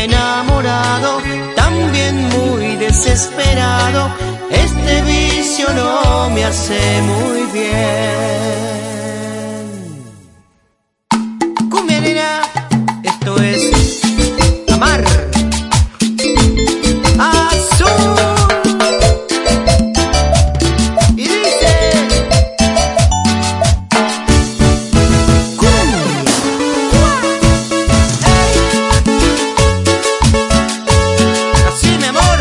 enamorado, también muy desesperado. Este vicio no me hace muy bien. Cumbia nena, esto es amar. Azul. Y dice cumbia. Así, mi amor.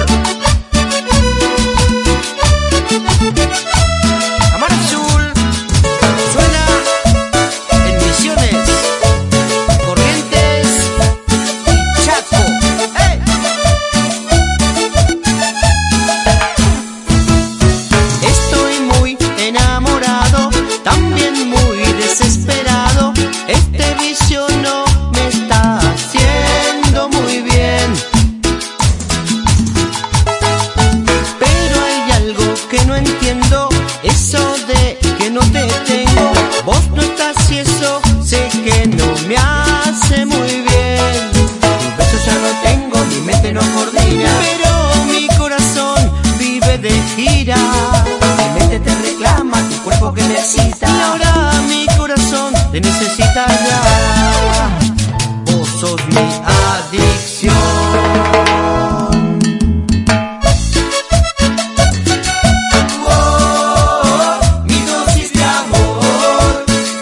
Amar azul. Suena en Misiones, Corrientes y Chaco. ¡Ey! Estoy muy enamorado, también muy desesperado. Este vicio no me está haciendo muy bien. Pero hay algo que no entiendo, eso de que no te tengo. Vos no estás y eso sé que no me hace muy bien. Tus besos ya no tengo, mi mente no coordina, pero mi corazón vive de gira. Mi mente te reclama, tu cuerpo que me excita, y ahora mi corazón te necesita ya. Vos sos mi adicción. Mi dosis de amor,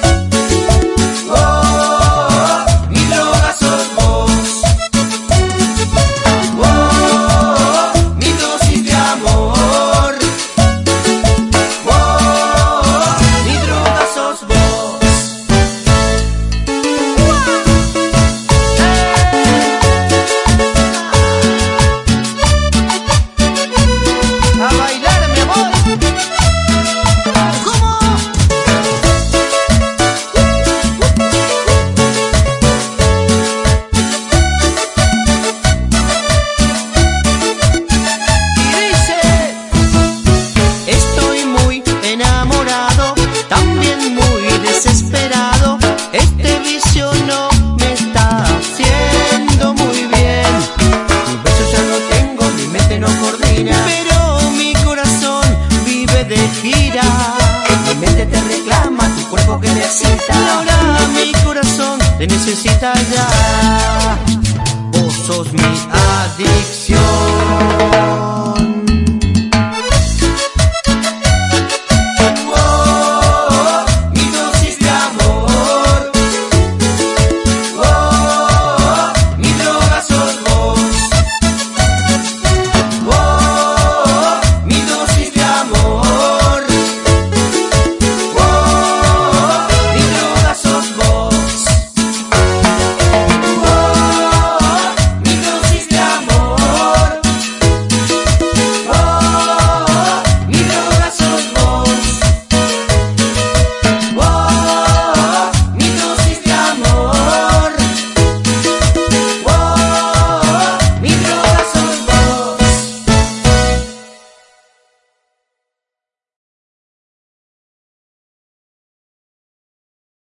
mi droga sos vos. Mi dosis de amor, mi droga sos vos. A bailar, mi amor. ¿Cómo? Y dice, estoy muy enamorado, también muy desesperado. Este vicio no me está haciendo muy bien. Mis besos ya no tengo, mi mente no coordina, pero mi corazón vive de gira. Mi mente te reclama, tu cuerpo que me excita, y ahora mi corazón te necesita ya. Vos sos mi adicción.